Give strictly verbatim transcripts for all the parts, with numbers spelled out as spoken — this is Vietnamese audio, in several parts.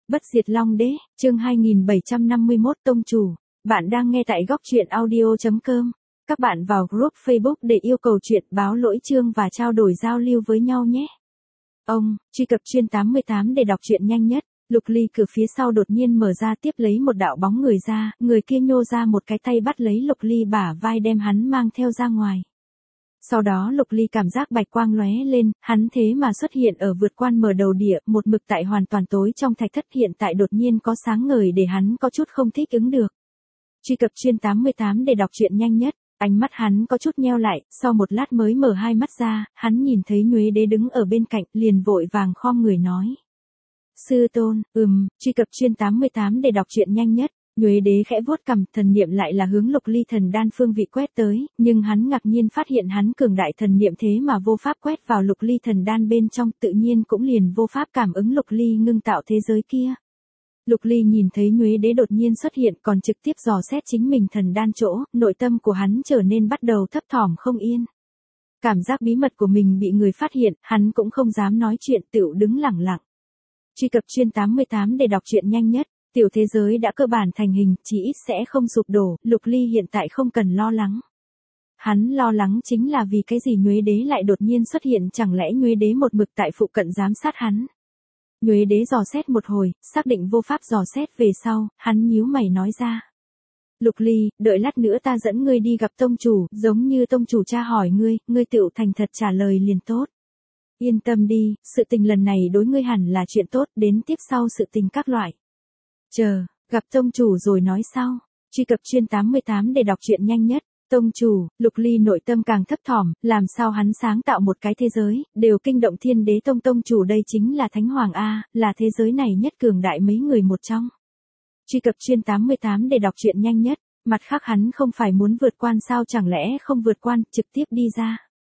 Bất diệt Long Đế, chương hai nghìn bảy trăm năm mươi mốt Tông Chủ. Bạn đang nghe tại góc truyện audio chấm com. Các bạn vào group Facebook để yêu cầu chuyện báo lỗi chương và trao đổi giao lưu với nhau nhé. Ông, truy cập chuyên tám mươi tám để đọc truyện nhanh nhất. Lục Ly cửa phía sau đột nhiên mở ra tiếp lấy một đạo bóng người ra, người kia nhô ra một cái tay bắt lấy Lục Ly bả vai đem hắn mang theo ra ngoài. Sau đó Lục Ly cảm giác bạch quang lóe lên, hắn thế mà xuất hiện ở vượt quan mở đầu địa, một mực tại hoàn toàn tối trong thạch thất hiện tại đột nhiên có sáng ngời để hắn có chút không thích ứng được. Truy cập chuyên tám mươi tám để đọc truyện nhanh nhất, ánh mắt hắn có chút nheo lại, sau một lát mới mở hai mắt ra, hắn nhìn thấy Nhuế Đế đứng ở bên cạnh, liền vội vàng khom người nói. Sư tôn, ừm, truy cập chuyên tám mươi tám để đọc truyện nhanh nhất. Nhuế Đế khẽ vuốt cằm, thần niệm lại là hướng Lục Ly thần đan phương vị quét tới, nhưng hắn ngạc nhiên phát hiện hắn cường đại thần niệm thế mà vô pháp quét vào Lục Ly thần đan bên trong, tự nhiên cũng liền vô pháp cảm ứng Lục Ly ngưng tạo thế giới kia. Lục Ly nhìn thấy Nhuế Đế đột nhiên xuất hiện còn trực tiếp dò xét chính mình thần đan chỗ, nội tâm của hắn trở nên bắt đầu thấp thỏm không yên. Cảm giác bí mật của mình bị người phát hiện, hắn cũng không dám nói chuyện, tựu đứng lẳng lặng. Truy cập chuyên tám mươi tám để đọc truyện nhanh nhất. Tiểu thế giới đã cơ bản thành hình, chỉ ít sẽ không sụp đổ, Lục Ly hiện tại không cần lo lắng. Hắn lo lắng chính là vì cái gì Nhuế Đế lại đột nhiên xuất hiện, chẳng lẽ Nhuế Đế một mực tại phụ cận giám sát hắn. Nhuế Đế dò xét một hồi, xác định vô pháp dò xét về sau, hắn nhíu mày nói ra. Lục Ly, đợi lát nữa ta dẫn ngươi đi gặp tông chủ, giống như tông chủ tra hỏi ngươi, ngươi tựu thành thật trả lời liền tốt. Yên tâm đi, sự tình lần này đối ngươi hẳn là chuyện tốt, đến tiếp sau sự tình các loại. Chờ, gặp tông chủ rồi nói sau. Truy cập chuyên tám mươi tám để đọc truyện nhanh nhất. Tông chủ, Lục Ly nội tâm càng thấp thỏm, làm sao hắn sáng tạo một cái thế giới, đều kinh động Thiên Đế Tông tông chủ, đây chính là Thánh Hoàng A, là thế giới này nhất cường đại mấy người một trong. Truy cập chuyên tám mươi tám để đọc truyện nhanh nhất, mặt khác hắn không phải muốn vượt quan sao, chẳng lẽ không vượt quan, trực tiếp đi ra.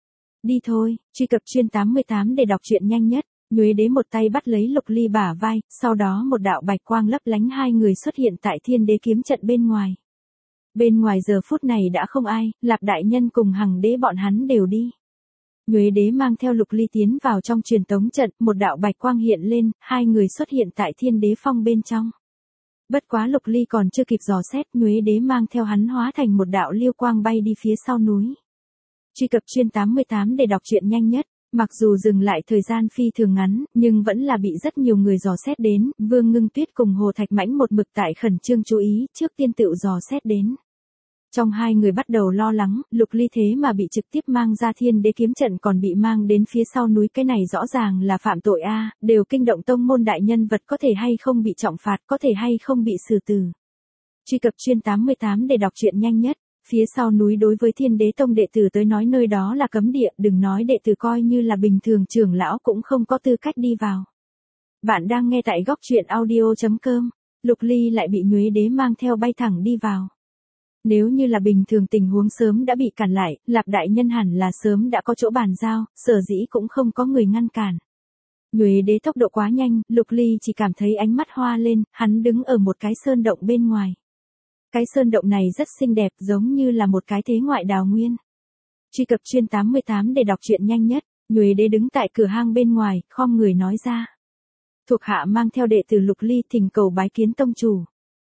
Đi thôi, truy cập chuyên tám mươi tám để đọc truyện nhanh nhất. Nhuế Đế một tay bắt lấy Lục Ly bả vai, sau đó một đạo bạch quang lấp lánh hai người xuất hiện tại Thiên Đế kiếm trận bên ngoài. Bên ngoài giờ phút này đã không ai, Lạp đại nhân cùng Hằng Đế bọn hắn đều đi. Nhuế Đế mang theo Lục Ly tiến vào trong truyền tống trận, một đạo bạch quang hiện lên, hai người xuất hiện tại Thiên Đế phong bên trong. Bất quá Lục Ly còn chưa kịp dò xét, Nhuế Đế mang theo hắn hóa thành một đạo liêu quang bay đi phía sau núi. Truy cập chuyên tám mươi tám để đọc truyện nhanh nhất. Mặc dù dừng lại thời gian phi thường ngắn, nhưng vẫn là bị rất nhiều người dò xét đến, Vương Ngưng Tuyết cùng Hồ Thạch Mãnh một mực tại khẩn trương chú ý, trước tiên tựu dò xét đến. Trong hai người bắt đầu lo lắng, Lục Ly thế mà bị trực tiếp mang ra Thiên Đế kiếm trận còn bị mang đến phía sau núi, cái này rõ ràng là phạm tội a, đều kinh động tông môn đại nhân vật, có thể hay không bị trọng phạt, có thể hay không bị xử tử. Truy cập chuyên tám mươi tám để đọc truyện nhanh nhất. Phía sau núi đối với Thiên Đế Tông đệ tử tới nói nơi đó là cấm địa, đừng nói đệ tử, coi như là bình thường trưởng lão cũng không có tư cách đi vào. Bạn đang nghe tại góc truyện audio chấm com. Lục Ly lại bị Nhuế Đế mang theo bay thẳng đi vào. Nếu như là bình thường tình huống sớm đã bị cản lại, Lạp đại nhân hẳn là sớm đã có chỗ bàn giao, sở dĩ cũng không có người ngăn cản. Nhuế Đế tốc độ quá nhanh, Lục Ly chỉ cảm thấy ánh mắt hoa lên, hắn đứng ở một cái sơn động bên ngoài. Cái sơn động này rất xinh đẹp, giống như là một cái thế ngoại đào nguyên. Truy cập chuyên tám mươi tám để đọc truyện nhanh nhất. Nhuế Đế đứng tại cửa hang bên ngoài, khom người nói ra. Thuộc hạ mang theo đệ tử Lục Ly thỉnh cầu bái kiến tông chủ.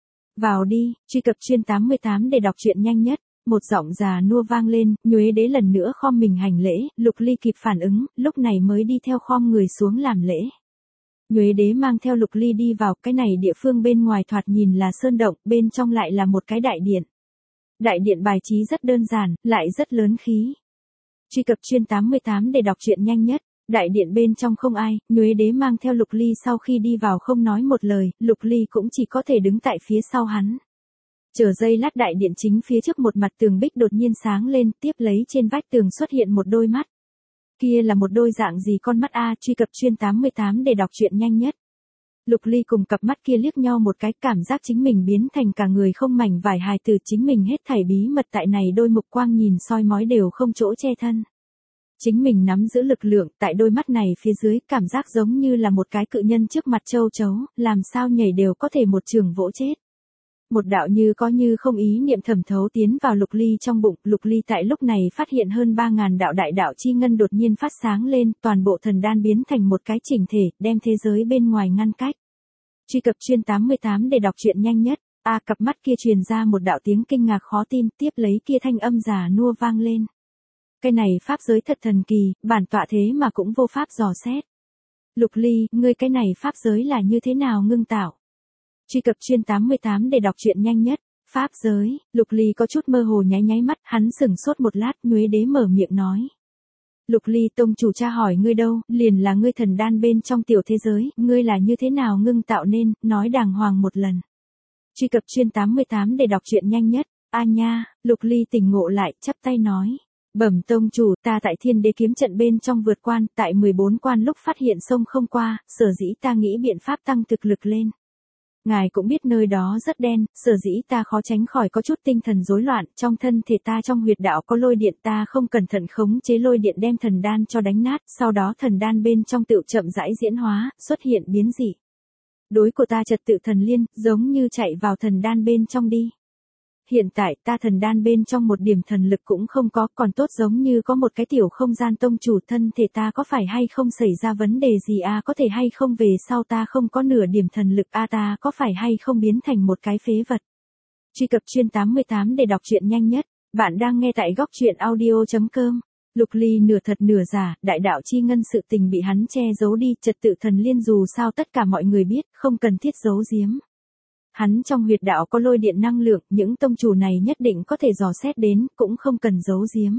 Vào đi, truy cập chuyên tám mươi tám để đọc truyện nhanh nhất. Một giọng già nua vang lên, Nhuế Đế lần nữa khom mình hành lễ, Lục Ly kịp phản ứng, lúc này mới đi theo khom người xuống làm lễ. Nhuế Đế mang theo Lục Ly đi vào, cái này địa phương bên ngoài thoạt nhìn là sơn động, bên trong lại là một cái đại điện. Đại điện bài trí rất đơn giản, lại rất lớn khí. Truy cập chuyên tám mươi tám để đọc truyện nhanh nhất. Đại điện bên trong không ai, Nhuế Đế mang theo Lục Ly sau khi đi vào không nói một lời, Lục Ly cũng chỉ có thể đứng tại phía sau hắn. Chờ giây lát đại điện chính phía trước một mặt tường bích đột nhiên sáng lên, tiếp lấy trên vách tường xuất hiện một đôi mắt. Kia là một đôi dạng gì con mắt a, truy cập chuyên tám mươi tám để đọc truyện nhanh nhất. Lục Ly cùng cặp mắt kia liếc nhau một cái, cảm giác chính mình biến thành cả người không mảnh vải hài từ, chính mình hết thảy bí mật tại này đôi mục quang nhìn soi mói đều không chỗ che thân. Chính mình nắm giữ lực lượng tại đôi mắt này phía dưới, cảm giác giống như là một cái cự nhân trước mặt châu chấu, làm sao nhảy đều có thể một trường vỗ chết. Một đạo như có như không ý niệm thẩm thấu tiến vào Lục Ly trong bụng, Lục Ly tại lúc này phát hiện hơn ba ngàn đạo đại đạo chi ngân đột nhiên phát sáng lên, toàn bộ thần đan biến thành một cái chỉnh thể, đem thế giới bên ngoài ngăn cách. Truy cập chuyên tám mươi tám để đọc truyện nhanh nhất. A cặp mắt kia truyền ra một đạo tiếng kinh ngạc khó tin, tiếp lấy kia thanh âm già nua vang lên. Cái này pháp giới thật thần kỳ, bản tọa thế mà cũng vô pháp dò xét. Lục Ly, ngươi cái này pháp giới là như thế nào ngưng tạo? Truy cập chuyên tám mươi tám để đọc truyện nhanh nhất. Pháp giới, Lục Ly có chút mơ hồ nháy nháy mắt, hắn sững sốt một lát, Nhuế Đế mở miệng nói. Lục Ly, tông chủ cha hỏi ngươi đâu, liền là ngươi thần đan bên trong tiểu thế giới, ngươi là như thế nào ngưng tạo nên, nói đàng hoàng một lần. Truy cập chuyên tám mươi tám để đọc truyện nhanh nhất. A nha, Lục Ly tỉnh ngộ lại, chắp tay nói. Bẩm tông chủ, ta tại Thiên Đế kiếm trận bên trong vượt quan, tại mười bốn quan lúc phát hiện sông không qua, sở dĩ ta nghĩ biện pháp tăng thực lực lên. Ngài cũng biết nơi đó rất đen, sở dĩ ta khó tránh khỏi có chút tinh thần rối loạn, trong thân thể ta trong huyệt đạo có lôi điện, ta không cẩn thận khống chế lôi điện đem thần đan cho đánh nát, sau đó thần đan bên trong tựu chậm rãi diễn hóa, xuất hiện biến dị. Đối của ta trật tự thần liên, giống như chạy vào thần đan bên trong đi. Hiện tại ta thần đan bên trong một điểm thần lực cũng không có, còn tốt giống như có một cái tiểu không gian tông chủ, thân thể ta có phải hay không xảy ra vấn đề gì a à, có thể hay không về sau ta không có nửa điểm thần lực a à, ta có phải hay không biến thành một cái phế vật. Truy cập chuyên tám mươi tám để đọc truyện nhanh nhất. Bạn đang nghe tại góc truyện audio chấm com. Lục Ly nửa thật nửa giả, đại đạo chi ngân sự tình bị hắn che giấu đi, trật tự thần liên dù sao tất cả mọi người biết, không cần thiết giấu giếm. Hắn trong huyệt đạo có lôi điện năng lượng, những tông chủ này nhất định có thể dò xét đến, cũng không cần giấu giếm.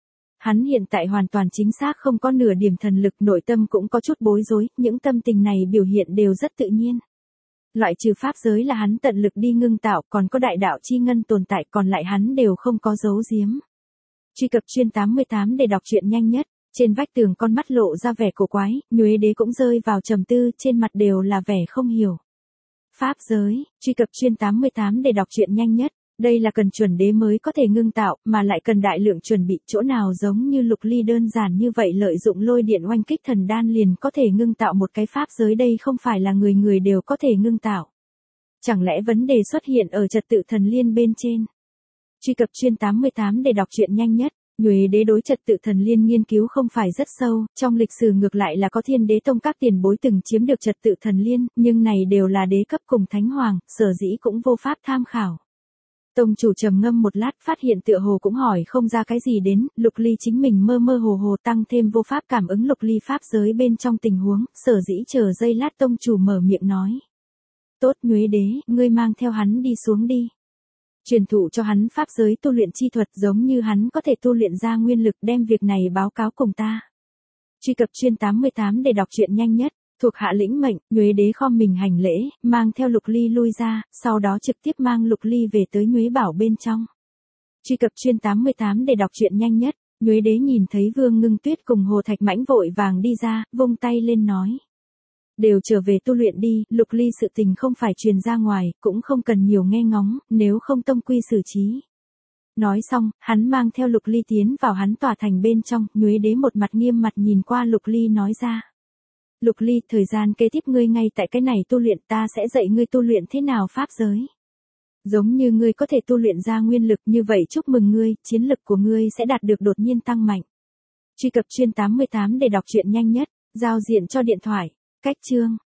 Hắn hiện tại hoàn toàn chính xác không có nửa điểm thần lực, nội tâm cũng có chút bối rối, những tâm tình này biểu hiện đều rất tự nhiên. Loại trừ pháp giới là hắn tận lực đi ngưng tạo, còn có đại đạo chi ngân tồn tại, còn lại hắn đều không có giấu giếm. Truy cập chuyên tám mươi tám để đọc truyện nhanh nhất. Trên vách tường con mắt lộ ra vẻ cổ quái, Nhuế Đế cũng rơi vào trầm tư, trên mặt đều là vẻ không hiểu. Pháp giới, truy cập chuyên tám mươi tám để đọc truyện nhanh nhất. Đây là cần chuẩn đế mới có thể ngưng tạo, mà lại cần đại lượng chuẩn bị, chỗ nào giống như Lục Ly đơn giản như vậy lợi dụng lôi điện oanh kích thần đan liền có thể ngưng tạo một cái pháp giới, đây không phải là người người đều có thể ngưng tạo. Chẳng lẽ vấn đề xuất hiện ở trật tự thần liên bên trên? Truy cập chuyên tám mươi tám để đọc truyện nhanh nhất. Nhuế Đế đối trật tự thần liên nghiên cứu không phải rất sâu, trong lịch sử ngược lại là có Thiên Đế tông các tiền bối từng chiếm được trật tự thần liên, nhưng này đều là đế cấp cùng thánh hoàng, sở dĩ cũng vô pháp tham khảo. Tông chủ trầm ngâm một lát, phát hiện tựa hồ cũng hỏi không ra cái gì đến, Lục Ly chính mình mơ mơ hồ hồ tăng thêm vô pháp cảm ứng Lục Ly pháp giới bên trong tình huống, sở dĩ chờ giây lát tông chủ mở miệng nói. Tốt Nhuế Đế, ngươi mang theo hắn đi xuống đi. Truyền thụ cho hắn pháp giới tu luyện chi thuật, giống như hắn có thể tu luyện ra nguyên lực, đem việc này báo cáo cùng ta. Truy cập chuyên tám mươi tám để đọc truyện nhanh nhất. Thuộc hạ lĩnh mệnh, Nhuế Đế khom mình hành lễ, mang theo Lục Ly lui ra, sau đó trực tiếp mang Lục Ly về tới Nhuế Bảo bên trong. Truy cập chuyên tám mươi tám để đọc truyện nhanh nhất. Nhuế Đế nhìn thấy Vương Ngưng Tuyết cùng Hồ Thạch Mãnh vội vàng đi ra, vung tay lên nói. Đều trở về tu luyện đi, Lục Ly sự tình không phải truyền ra ngoài, cũng không cần nhiều nghe ngóng, nếu không tông quy xử trí. Nói xong, hắn mang theo Lục Ly tiến vào hắn tòa thành bên trong, Nhuế Đế một mặt nghiêm mặt nhìn qua Lục Ly nói ra. Lục Ly, thời gian kế tiếp ngươi ngay tại cái này tu luyện, ta sẽ dạy ngươi tu luyện thế nào pháp giới. Giống như ngươi có thể tu luyện ra nguyên lực, như vậy chúc mừng ngươi, chiến lực của ngươi sẽ đạt được đột nhiên tăng mạnh. Truy cập chuyên tám mươi tám để đọc truyện nhanh nhất, giao diện cho điện thoại. Cách chương,